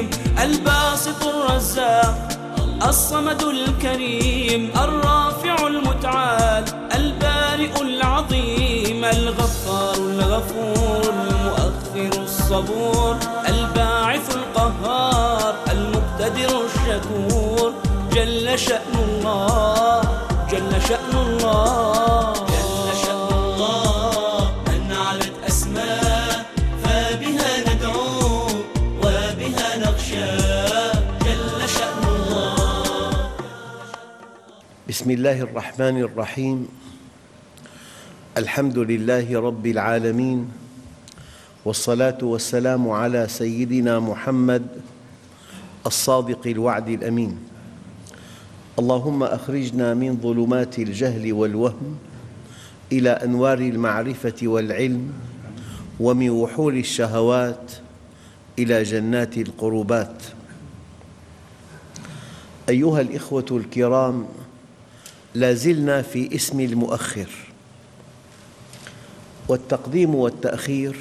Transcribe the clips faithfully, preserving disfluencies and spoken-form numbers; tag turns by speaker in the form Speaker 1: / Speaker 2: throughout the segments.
Speaker 1: الرحيم الباسط الرزاق الصمد الكريم الرافع المتعال البارئ العظيم الغفار الغفور المؤخر الصبور الباعث القهار المقتدر الشكور جل شأن الله جل شأن الله جل شأن الله من علت أسماء فبها ندعو وبها نخشى جل شأن الله.
Speaker 2: بسم الله الرحمن الرحيم. الحمد لله رب العالمين، والصلاة والسلام على سيدنا محمد الصادق الوعد الأمين. اللهم أخرجنا من ظلمات الجهل والوهم إلى أنوار المعرفة والعلم، ومن وحول الشهوات إلى جنات القربات. أيها الإخوة الكرام، لا زلنا في اسم المؤخر، والتقديم والتأخير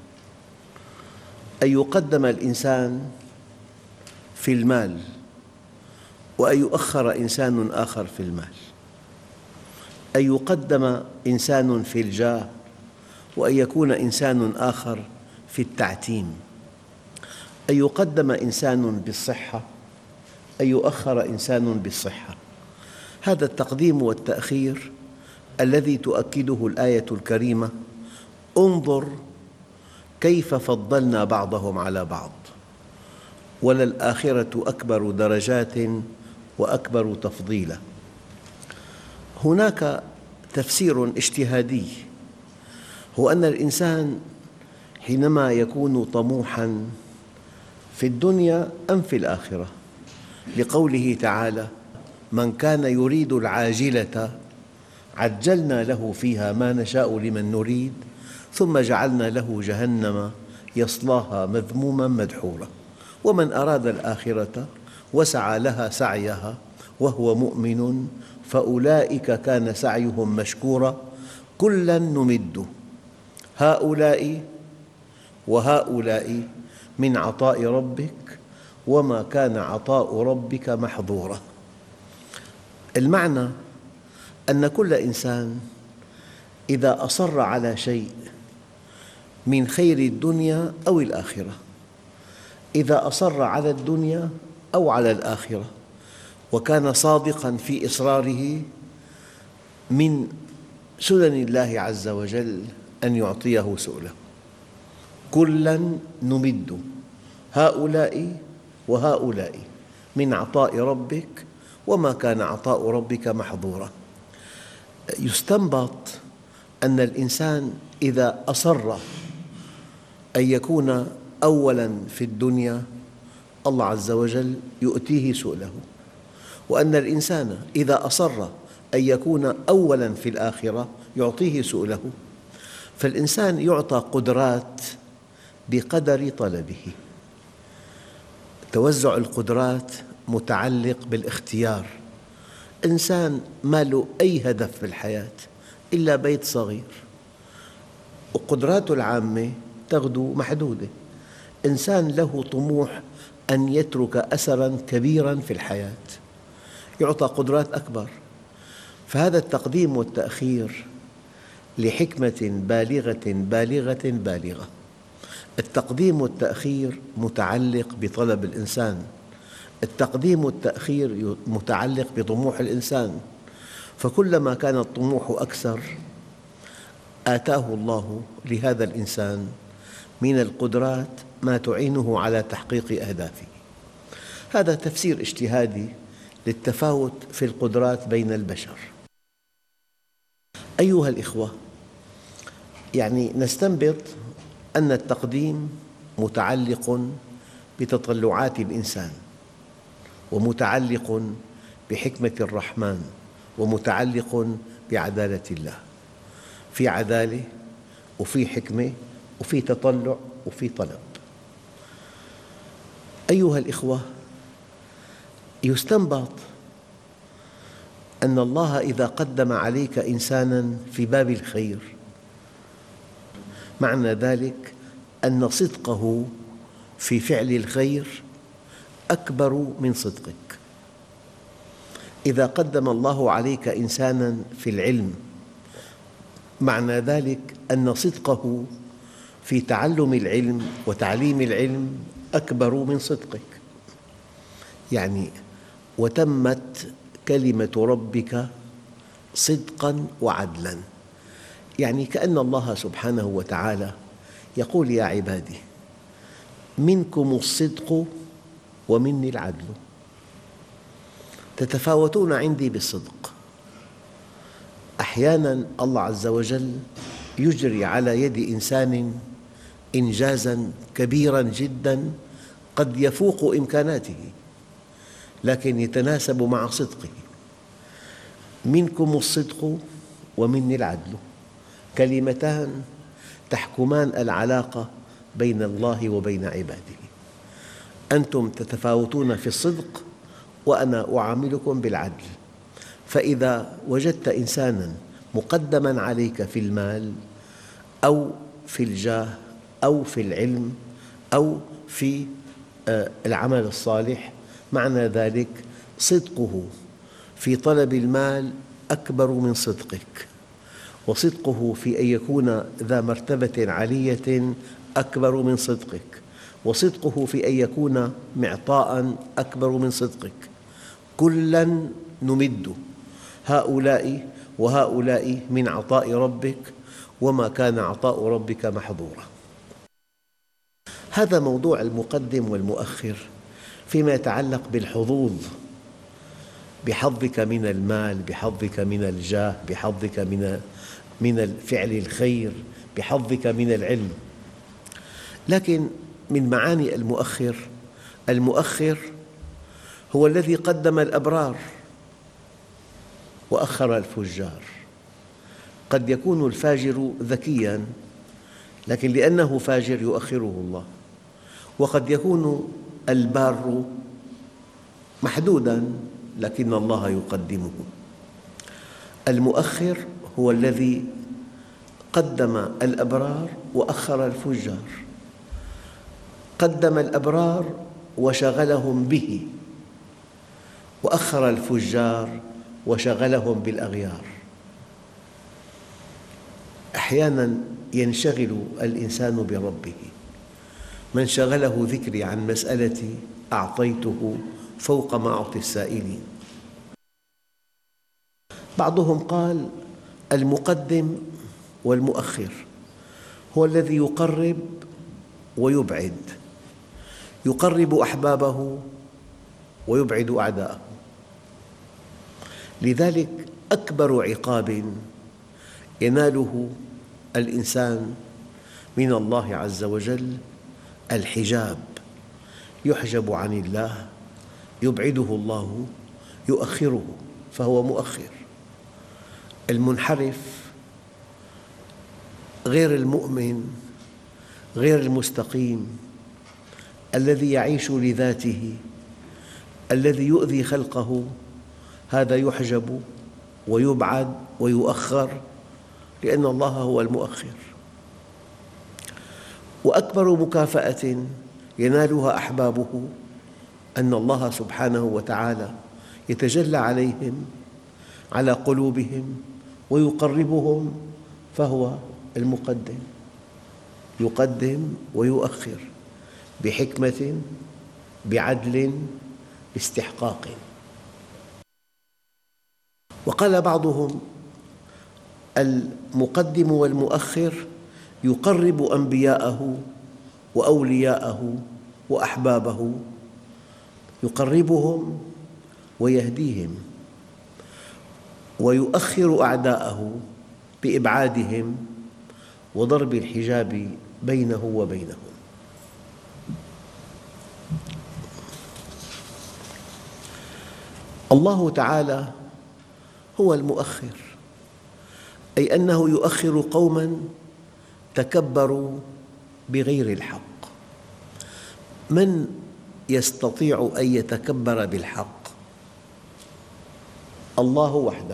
Speaker 2: أن يقدم الإنسان في المال وأن يؤخر إنسان آخر في المال، أن يقدم إنسان في الجاه وأن يكون إنسان آخر في التعتيم، أن يقدم إنسان بالصحة أن يؤخر إنسان بالصحة. هذا التقديم والتأخير الذي تؤكده الآية الكريمة: انظر كيف فضلنا بعضهم على بعض وللآخرة أكبر درجات وأكبر تفضيلا. هناك تفسير اجتهادي، هو أن الإنسان حينما يكون طموحاً في الدنيا أم في الآخرة، لقوله تعالى: من كان يريد العاجلة عجلنا له فيها ما نشاء لمن نريد ثم جعلنا له جهنم يصلاها مذموما مدحورا ومن أراد الآخرة وسعى لها سعيها وهو مؤمن فأولئك كان سعيهم مشكورا كلا نمد هؤلاء وهؤلاء من عطاء ربك وما كان عطاء ربك محظورا. المعنى أن كل إنسان إذا أصر على شيء من خير الدنيا أو الآخرة، إذا أصر على الدنيا أو على الآخرة وكان صادقاً في إصراره، من سنن الله عز وجل أن يعطيه سؤله. كلاً نمد هؤلاء وهؤلاء من عطاء ربك وما كان عطاء ربك محظورا. يستنبط أن الإنسان إذا أصر أن يكون أولاً في الدنيا الله عز وجل يؤتيه سؤله، وأن الإنسان إذا أصر أن يكون أولاً في الآخرة يعطيه سؤله. فالإنسان يعطى قدرات بقدر طلبه. توزع القدرات متعلق بالاختيار. إنسان ما له أي هدف في الحياة إلا بيت صغير، وقدراته العامة تغدو محدودة. إنسان له طموح أن يترك أثراً كبيراً في الحياة يعطى قدرات أكبر. فهذا التقديم والتأخير لحكمة بالغة بالغة بالغة. التقديم والتأخير متعلق بطلب الإنسان، التقديم والتأخير متعلق بطموح الإنسان، فكلما كان الطموح أكثر آتاه الله لهذا الإنسان من القدرات ما تعينه على تحقيق أهدافه. هذا تفسير اجتهادي للتفاوت في القدرات بين البشر. أيها الإخوة، يعني نستنبط أن التقديم متعلق بتطلعات الإنسان، ومتعلق بحكمة الرحمن، ومتعلق بعدالة الله. في عدالة وفي حكمة وفي تطلع وفي طلب. أيها الإخوة، يستنبط أن الله إذا قدم عليك إنساناً في باب الخير، معنى ذلك أن صدقه في فعل الخير أكبر من صدقك. إذا قدم الله عليك إنساناً في العلم، معنى ذلك أن صدقه في تعلم العلم وتعليم العلم أكبر من صدقك. يعني وتمت كلمة ربك صدقاً وعدلاً، يعني كأن الله سبحانه وتعالى يقول: يا عبادي، منكم الصدق ومني العدل، تتفاوتون عندي بالصدق. أحياناً الله عز وجل يجري على يد إنسان إنجازاً كبيراً جداً قد يفوق إمكاناته، لكن يتناسب مع صدقه. منكم الصدق ومني العدل، كلمتان تحكمان العلاقة بين الله وبين عباده. أنتم تتفاوتون في الصدق وأنا أعاملكم بالعدل. فإذا وجدت إنساناً مقدماً عليك في المال أو في الجاه أو في العلم أو في العمل الصالح، معنى ذلك صدقه في طلب المال أكبر من صدقك، وصدقه في أن يكون ذا مرتبة عالية أكبر من صدقك، وصدقه في أن يكون معطاء أكبر من صدقك. كلاً نمد هؤلاء وهؤلاء من عطاء ربك، وما كان عطاء ربك محظورا. هذا موضوع المقدم والمؤخر فيما يتعلق بالحظوظ، بحظك من المال، بحظك من الجاه، بحظك من من فعل الخير، بحظك من العلم. لكن من معاني المؤخر، المؤخر هو الذي قدم الأبرار وأخر الفجار. قد يكون الفاجر ذكياً، لكن لأنه فاجر يؤخره الله، وقد يكون البار محدوداً لكن الله يقدمه. المؤخر هو الذي قدم الأبرار وأخر الفجار، قدم الأبرار وشغلهم به، وأخر الفجار وشغلهم بالأغيار. أحياناً ينشغل الإنسان بربه. من شغله ذكري عن مسألتي أعطيته فوق ما أعطي السائلين. بعضهم قال: المقدم والمؤخر هو الذي يقرب ويبعد، يقرب أحبابه ويبعد أعداءه. لذلك أكبر عقاب يناله الإنسان من الله عز وجل الحجاب، يحجب عن الله، يبعده الله، يؤخره، فهو مؤخر. المنحرف غير المؤمن غير المستقيم الذي يعيش لذاته، الذي يؤذي خلقه، هذا يحجب ويبعد ويؤخر، لأن الله هو المؤخر. وأكبر مكافأة ينالها أحبابه أن الله سبحانه وتعالى يتجلى عليهم، على قلوبهم، ويقربهم، فهو المقدم، يقدم ويؤخر بحكمة، بعدل، باستحقاق. وقال بعضهم: المقدم والمؤخر يقرب أنبياءه وأولياءه وأحبابه، يقربهم ويهديهم، ويؤخر أعداءه بإبعادهم وضرب الحجاب بينه وبينهم. الله تعالى هو المؤخر، أي أنه يؤخر قوماً تكبروا بغير الحق. من يستطيع أن يتكبر بالحق؟ الله وحده،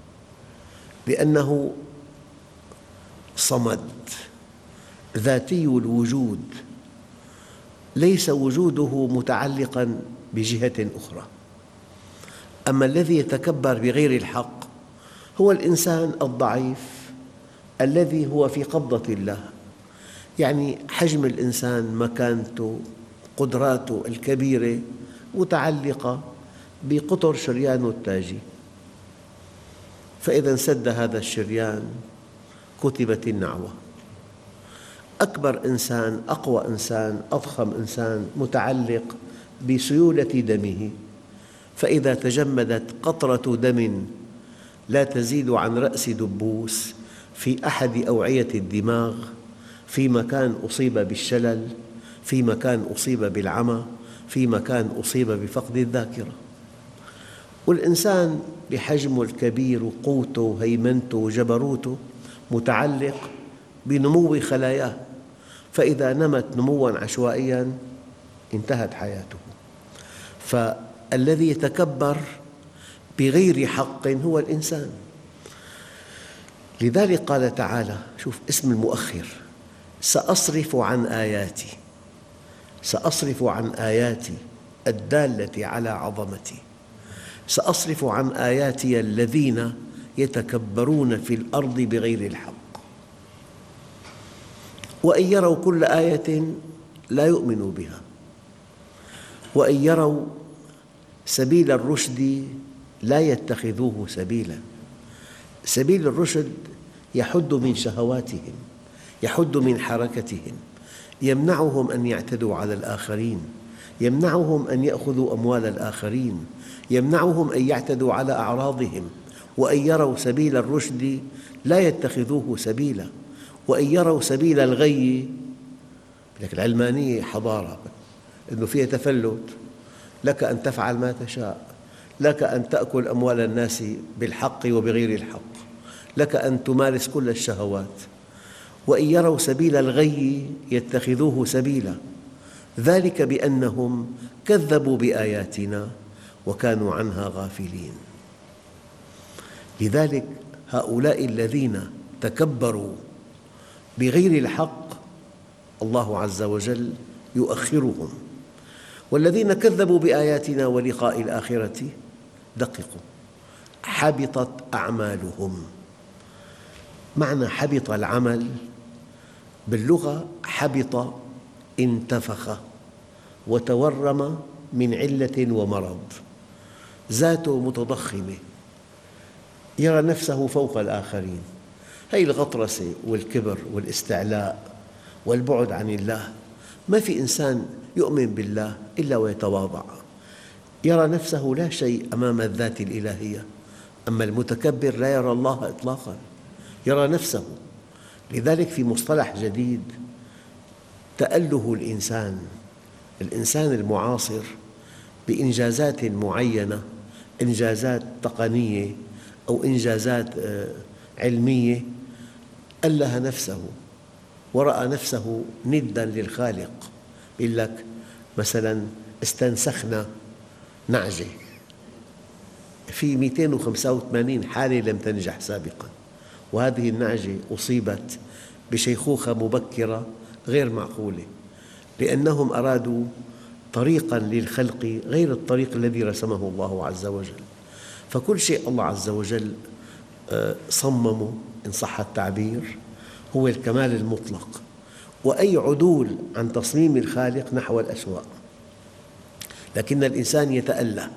Speaker 2: لأنه صمد ذاتي الوجود، ليس وجوده متعلقاً بجهة أخرى. أما الذي يتكبر بغير الحق هو الإنسان الضعيف الذي هو في قبضة الله، يعني حجم الإنسان، مكانته، قدراته الكبيرة متعلقة بقطر شريانه التاجي، فإذا انسد هذا الشريان كتبت النعوة. أكبر إنسان، أقوى إنسان، أضخم إنسان متعلق بسيولة دمه، فإذا تجمدت قطرة دم لا تزيد عن رأس دبوس في أحد أوعية الدماغ، في مكان أصيب بالشلل، في مكان أصيب بالعمى، في مكان أصيب بفقد الذاكرة. والإنسان بحجمه الكبير وقوته وهيمنته وجبروته متعلق بنمو خلاياه، فإذا نمت نمواً عشوائياً انتهت حياته. فالذي يتكبر بغير حق هو الإنسان. لذلك قال تعالى، شوف اسم المؤخر، سأصرف عن آياتي، سأصرف عن آياتي الدالة على عظمتي، سأصرف عن آياتي الذين يتكبرون في الأرض بغير الحق وإن يروا كل آية لا يؤمنوا بها، وإن يروا سبيل الرشد لا يتخذوه سبيلاً. سبيل الرشد يحد من شهواتهم، يحد من حركتهم، يمنعهم أن يعتدوا على الآخرين، يمنعهم أن يأخذوا أموال الآخرين، يمنعهم أن يعتدوا على أعراضهم. وأن يروا سبيل الرشد لا يتخذوه سبيلاً، وأن يروا سبيل الغي، العلمانية حضارة أنه فيها تفلت، لك أن تفعل ما تشاء، لك أن تأكل أموال الناس بالحق وبغير الحق، لك أن تمارس كل الشهوات. وإن يروا سبيل الغي يتخذوه سبيلا، ذلك بأنهم كذبوا بآياتنا وكانوا عنها غافلين. لذلك هؤلاء الذين تكبروا بغير الحق الله عز وجل يؤخرهم، والذين كذبوا بآياتنا ولقاء الآخرة دققوا حبطت أعمالهم. معنى حبط العمل باللغة حبط انتفخ وتورم من علة ومرض، ذاته متضخمة، يرى نفسه فوق الآخرين. هذه الغطرسة والكبر والاستعلاء والبعد عن الله، ما في إنسان يؤمن بالله إلا ويتواضع، يرى نفسه لا شيء أمام الذات الإلهية. أما المتكبر لا يرى الله إطلاقاً، يرى نفسه. لذلك في مصطلح جديد، تأله الإنسان، الإنسان المعاصر بإنجازات معينة، إنجازات تقنية أو إنجازات علمية، أله نفسه ورأى نفسه نداً للخالق. يقول لك مثلاً استنسخنا نعجة، في مئتين وخمسة وثمانين حالة لم تنجح سابقاً، وهذه النعجة أصيبت بشيخوخة مبكرة غير معقولة، لأنهم أرادوا طريقاً للخلق غير الطريق الذي رسمه الله عز وجل. فكل شيء الله عز وجل صممه إن صح التعبير هو الكمال المطلق، وأي عدول عن تصميم الخالق نحو الأسوأ، لكن الإنسان يتأله.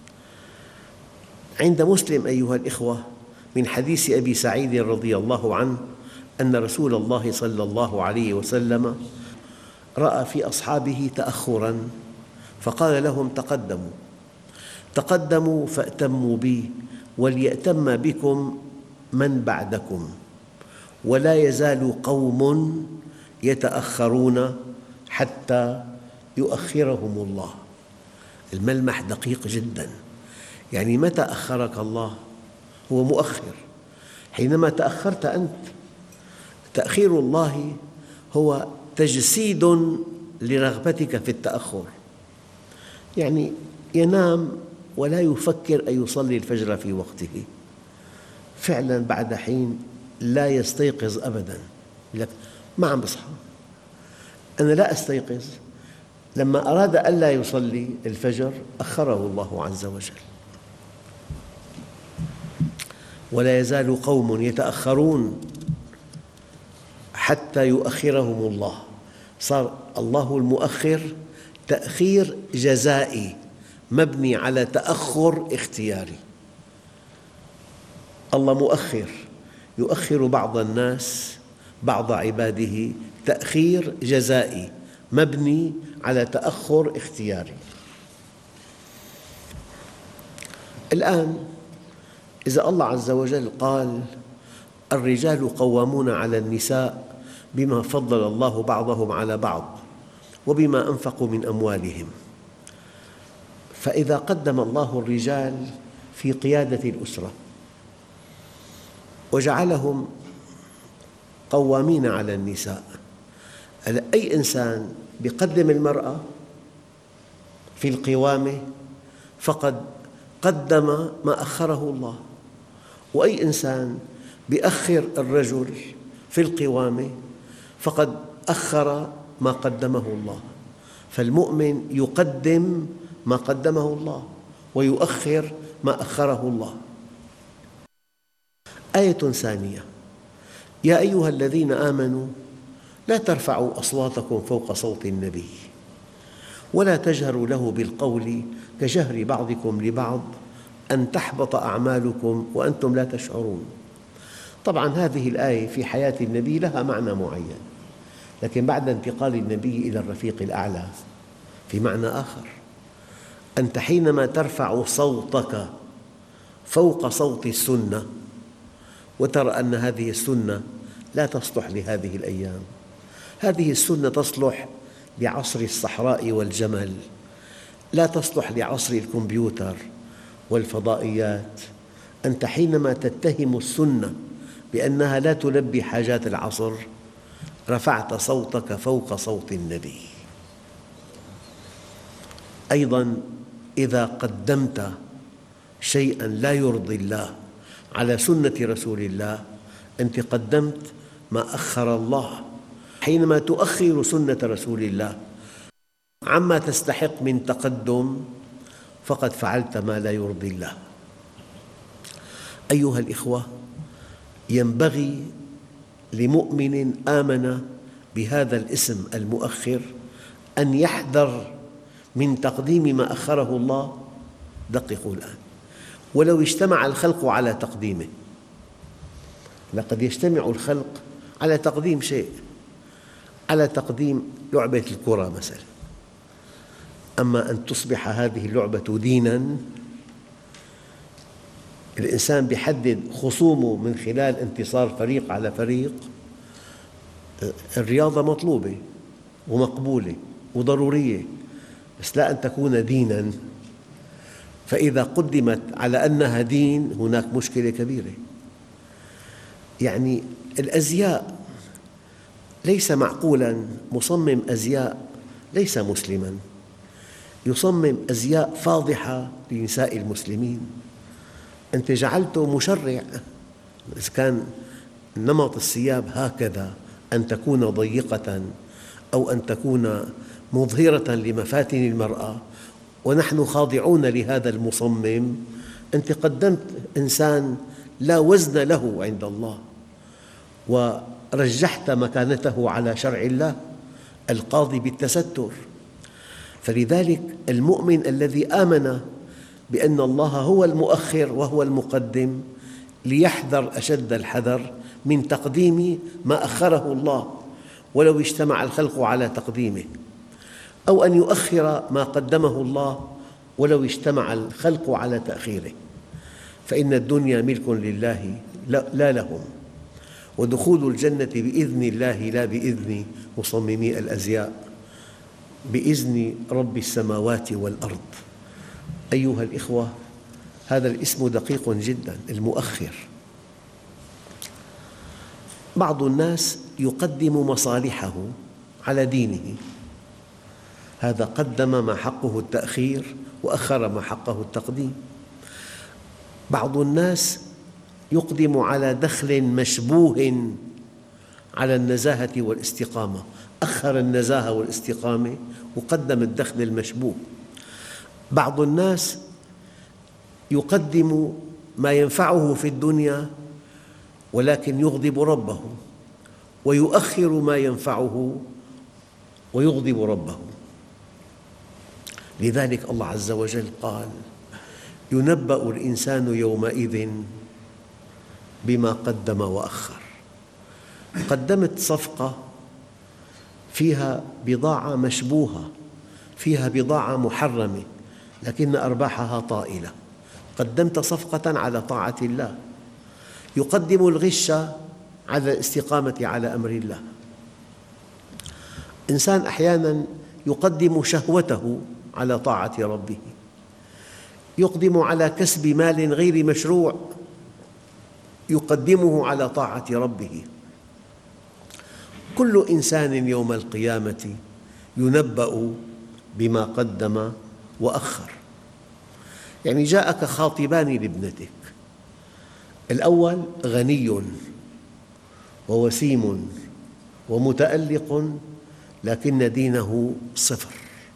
Speaker 2: عند مسلم أيها الإخوة من حديث أبي سعيد رضي الله عنه أن رسول الله صلى الله عليه وسلم رأى في أصحابه تأخراً فقال لهم تقدموا تقدموا فأتموا بي وليأتم بكم من بعدكم، ولا يزال قوم يتأخرون حتى يؤخرهم الله. الملمح دقيق جداً، يعني متى أخرك الله؟ هو مؤخر حينما تأخرت أنت. تأخير الله هو تجسيد لرغبتك في التأخر، يعني ينام ولا يفكر أن يصلي الفجر في وقته، فعلاً بعد حين لا يستيقظ أبداً، لك ما عم بصحى، أنا لا أستيقظ، لما أراد ألا يصلي الفجر أخره الله عز وجل. ولا يزال قوم يتأخرون حتى يؤخرهم الله. صار الله المؤخر تأخير جزائي مبني على تأخر اختياري. الله مؤخر، يؤخر بعض الناس بعض عباده تأخير جزائي مبني على تأخر اختياري. الآن إذا الله عز وجل قال الرجال قوامون على النساء بما فضل الله بعضهم على بعض وبما أنفقوا من أموالهم، فإذا قدم الله الرجال في قيادة الأسرة وجعلهم قوامين على النساء، أي إنسان يقدم المرأة في القوامة فقد قدم ما أخره الله، وأي إنسان يؤخر الرجل في القوامة فقد أخر ما قدمه الله. فالمؤمن يقدم ما قدمه الله ويؤخر ما أخره الله. آية ثانية: يا أيها الذين آمنوا لا ترفعوا أصواتكم فوق صوت النبي ولا تجهروا له بالقول كجهر بعضكم لبعض أن تحبط أعمالكم وأنتم لا تشعرون. طبعاً هذه الآية في حياة النبي لها معنى معين، لكن بعد انتقال النبي إلى الرفيق الأعلى في معنى آخر. أنت حينما ترفع صوتك فوق صوت السنة وترى أن هذه السنة لا تصلح لهذه الأيام، هذه السنة تصلح لعصر الصحراء والجمل، لا تصلح لعصر الكمبيوتر والفضائيات. أنت حينما تتهم السنة بأنها لا تلبي حاجات العصر رفعت صوتك فوق صوت النبي. أيضاً إذا قدمت شيئاً لا يرضي الله على سنة رسول الله أنت قدمت ما أخر الله. حينما تؤخر سنة رسول الله عما تستحق من تقدم فقد فعلت ما لا يرضي الله. أيها الإخوة، ينبغي لمؤمن آمن بهذا الاسم المؤخر أن يحذر من تقديم ما أخره الله. دققوا الآن: ولو اجتمع الخلق على تقديمه، لقد يجتمع الخلق على تقديم شيء، على تقديم لعبة الكرة مثلاً، أما أن تصبح هذه اللعبة ديناً، الإنسان يحدد خصومه من خلال انتصار فريق على فريق. الرياضة مطلوبة ومقبولة وضرورية، بس لا أن تكون ديناً، فإذا قدمت على أنها دين هناك مشكلة كبيرة. يعني الأزياء ليس معقولاً مصمم أزياء ليس مسلماً يصمم أزياء فاضحة لنساء المسلمين. أنت جعلته مشرع. إذا كان نمط الثياب هكذا أن تكون ضيقة أو أن تكون مظهرة لمفاتن المرأة ونحن خاضعون لهذا المصمم، أنت قدمت إنسان لا وزن له عند الله ورجحت مكانته على شرع الله القاضي بالتستر. فلذلك المؤمن الذي آمن بأن الله هو المؤخر وهو المقدم ليحذر أشد الحذر من تقديم ما أخره الله ولو اجتمع الخلق على تقديمه، أو أن يؤخر ما قدمه الله ولو اجتمع الخلق على تأخيره، فإن الدنيا ملك لله لا لهم، ودخول الجنة بإذن الله لا بإذن مصممي الأزياء، بإذن رب السماوات والأرض. أيها الإخوة، هذا الاسم دقيق جداً، المؤخر. بعض الناس يقدم مصالحه على دينه، هذا قدم ما حقه التأخير وأخر ما حقه التقديم. بعض الناس يقدم على دخل مشبوه على النزاهة والاستقامة، أخر النزاهة والاستقامة وقدم الدخل المشبوه. بعض الناس يقدم ما ينفعه في الدنيا ولكن يغضب ربه، ويؤخر ما ينفعه ويغضب ربه. لذلك الله عز وجل قال: ينبأ الإنسان يومئذ بما قدم وأخر. قدمت صفقة فيها بضاعة مشبوهة، فيها بضاعة محرمة، لكن أرباحها طائلة. قدمت صفقة على طاعة الله. يقدم الغش على الاستقامة على أمر الله. إنسان أحياناً يقدم شهوته على طاعة ربه، يقدم على كسب مال غير مشروع، يقدمه على طاعة ربه. كل إنسان يوم القيامة ينبأ بما قدم وأخر. يعني جاءك خاطبان لابنتك، الأول غني ووسيم ومتألق لكن دينه صفر،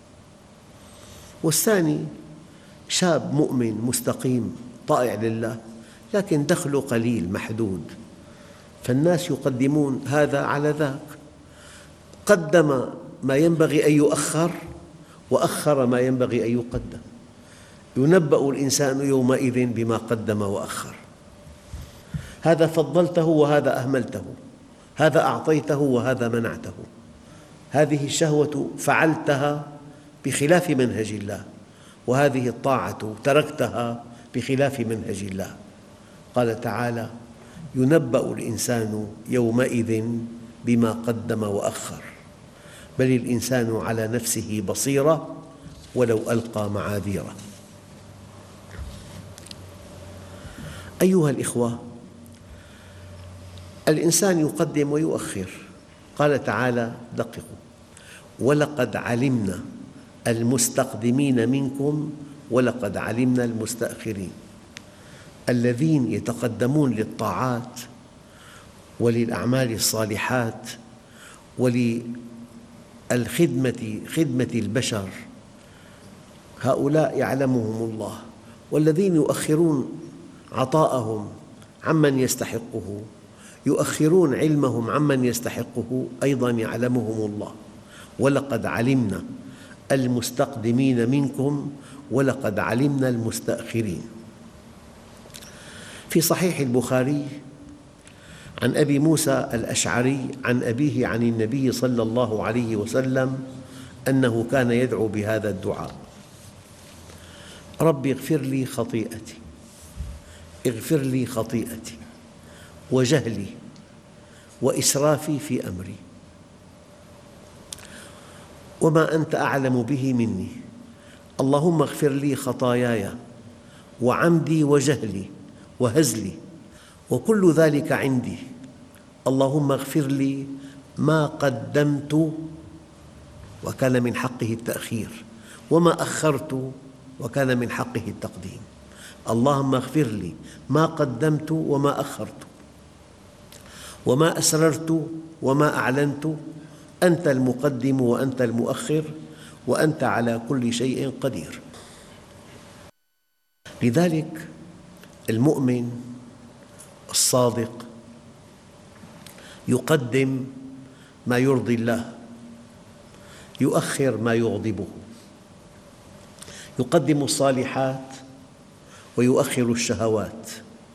Speaker 2: والثاني شاب مؤمن مستقيم طائع لله لكن دخله قليل محدود، فالناس يقدمون هذا على ذاك. قدم ما ينبغي أن يؤخر وأخر ما ينبغي أن يقدم. ينبأ الإنسان يومئذ بما قدم وأخر. هذا فضلته وهذا أهملته، هذا أعطيته وهذا منعته، هذه الشهوة فعلتها بخلاف منهج الله، وهذه الطاعة تركتها بخلاف منهج الله. قال تعالى: ينبأ الإنسان يومئذ بما قدم وأخر، بل الإنسان على نفسه بصيرة ولو ألقى معاذيره. أيها الإخوة، الإنسان يقدم ويؤخر. قال تعالى: دققوا: ولقد علمنا المستقدمين منكم ولقد علمنا المستأخرين. الذين يتقدمون للطاعات وللأعمال الصالحات وللخدمة خدمة البشر، هؤلاء يعلمهم الله، والذين يؤخرون عطاءهم عمن يستحقه، يؤخرون علمهم عمن يستحقه، أيضاً يعلمهم الله. ولقد علمنا المستقدمين منكم ولقد علمنا المستأخرين. في صحيح البخاري عن أبي موسى الأشعري عن أبيه عن النبي صلى الله عليه وسلم أنه كان يدعو بهذا الدعاء: رب اغفر لي خطيئتي، اغفر لي خطيئتي وجهلي وإسرافي في أمري، وما أنت أعلم به مني، اللهم اغفر لي خطاياي وعمدي وجهلي وهزلي، وكل ذلك عندي، اللهم اغفر لي ما قدمت وكان من حقه التأخير، وما أخرت وكان من حقه التقديم. اللهم اغفر لي ما قدمت وما أخرت وما أسررت وما أعلنت، أنت المقدم وأنت المؤخر وأنت على كل شيء قدير. لذلك المؤمن الصادق يقدم ما يرضي الله، يؤخر ما يغضبه، يقدم الصالحات ويؤخر الشهوات.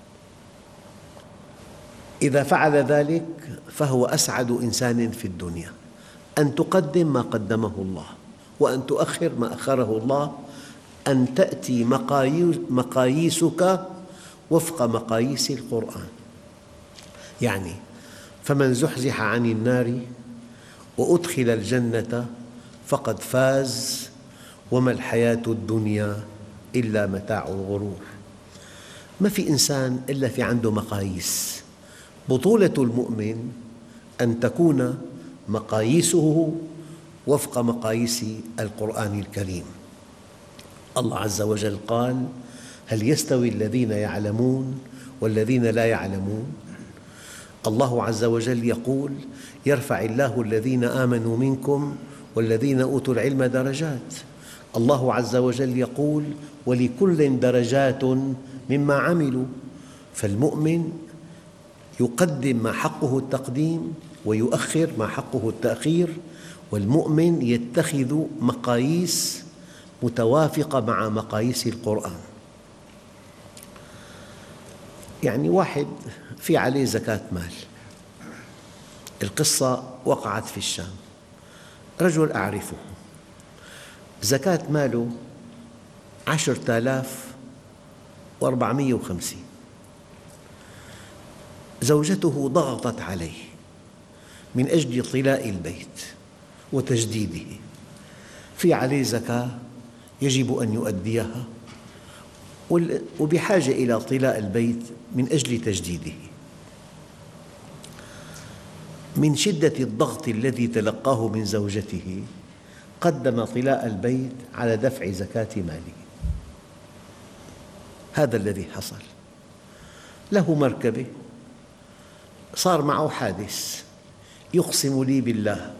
Speaker 2: إذا فعل ذلك فهو أسعد إنسان في الدنيا، أن تقدم ما قدمه الله وأن تؤخر ما أخره الله، أن تأتي مقاييسك وفق مقاييس القرآن. يعني فمن زحزح عن النار وأدخل الجنة فقد فاز وما الحياة الدنيا إلا متاع الغرور. ما في إنسان إلا في عنده مقاييس. بطولة المؤمن أن تكون مقاييسه وفق مقاييس القرآن الكريم. الله عز وجل قال: هل يستوي الذين يعلمون والذين لا يعلمون؟ الله عز وجل يقول: يرفع الله الذين آمنوا منكم والذين أوتوا العلم درجات. الله عز وجل يقول ولكل درجات مما عملوا، فالمؤمن يقدم ما حقه التقديم ويؤخر ما حقه التأخير، والمؤمن يتخذ مقاييس متوافقة مع مقاييس القرآن. يعني واحد في عليه زكاة مال، القصة وقعت في الشام، رجل أعرفه زكاة ماله عشرة آلاف وأربعمئة وخمسين، زوجته ضغطت عليه من أجل طلاء البيت وتجديده، في عليه زكاة يجب أن يؤديها وبحاجة إلى طلاء البيت من أجل تجديده. من شدة الضغط الذي تلقاه من زوجته قدم طلاء البيت على دفع زكاة ماله. هذا الذي حصل. له مركبة، صار معه حادث، يقسم لي بالله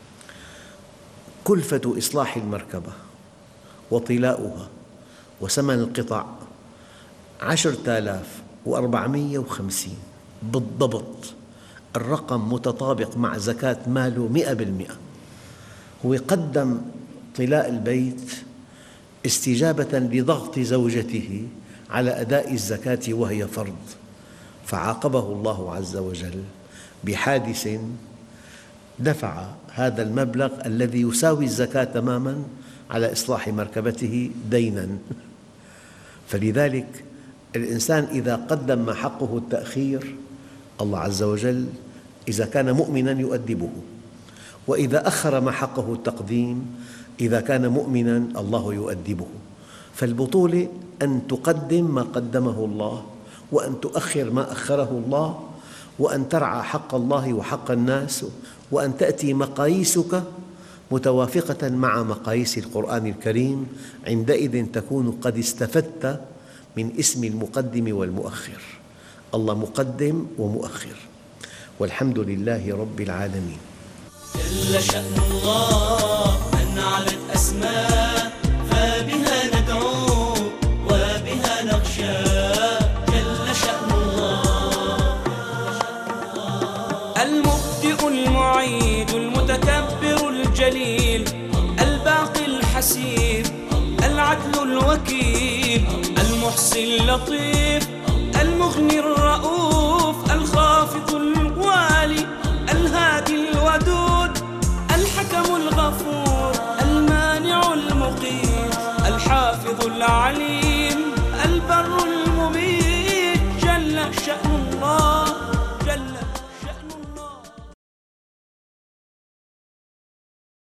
Speaker 2: كلفة إصلاح المركبة وطلاؤها وثمن القطع عشرة آلاف وأربعمئة وخمسين بالضبط، الرقم متطابق مع زكاة ماله مئة بالمئة. هو قدم طلاء البيت استجابة لضغط زوجته على أداء الزكاة وهي فرض، فعاقبه الله عز وجل بحادث دفع هذا المبلغ الذي يساوي الزكاة تماماً على إصلاح مركبته ديناً. فلذلك الإنسان إذا قدم ما حقه التأخير الله عز وجل إذا كان مؤمناً يؤدبه، وإذا أخر ما حقه التقديم إذا كان مؤمناً الله يؤدبه. فالبطولة أن تقدم ما قدمه الله، وأن تؤخر ما أخره الله، وأن ترعى حق الله وحق الناس، وأن تأتي مقاييسك متوافقة مع مقاييس القرآن الكريم. عندئذ تكون قد استفدت من اسم المقدم والمؤخر. الله مقدم ومؤخر، والحمد لله رب العالمين.
Speaker 1: جل شأن الله من علت أسماء، فبها ندعو وبها نخشى. جل شأن الله المبدئ المعيد المتكبر الجليل الباقي الحسيب العدل الوكيل المحصي اللطيف المغني الرؤوف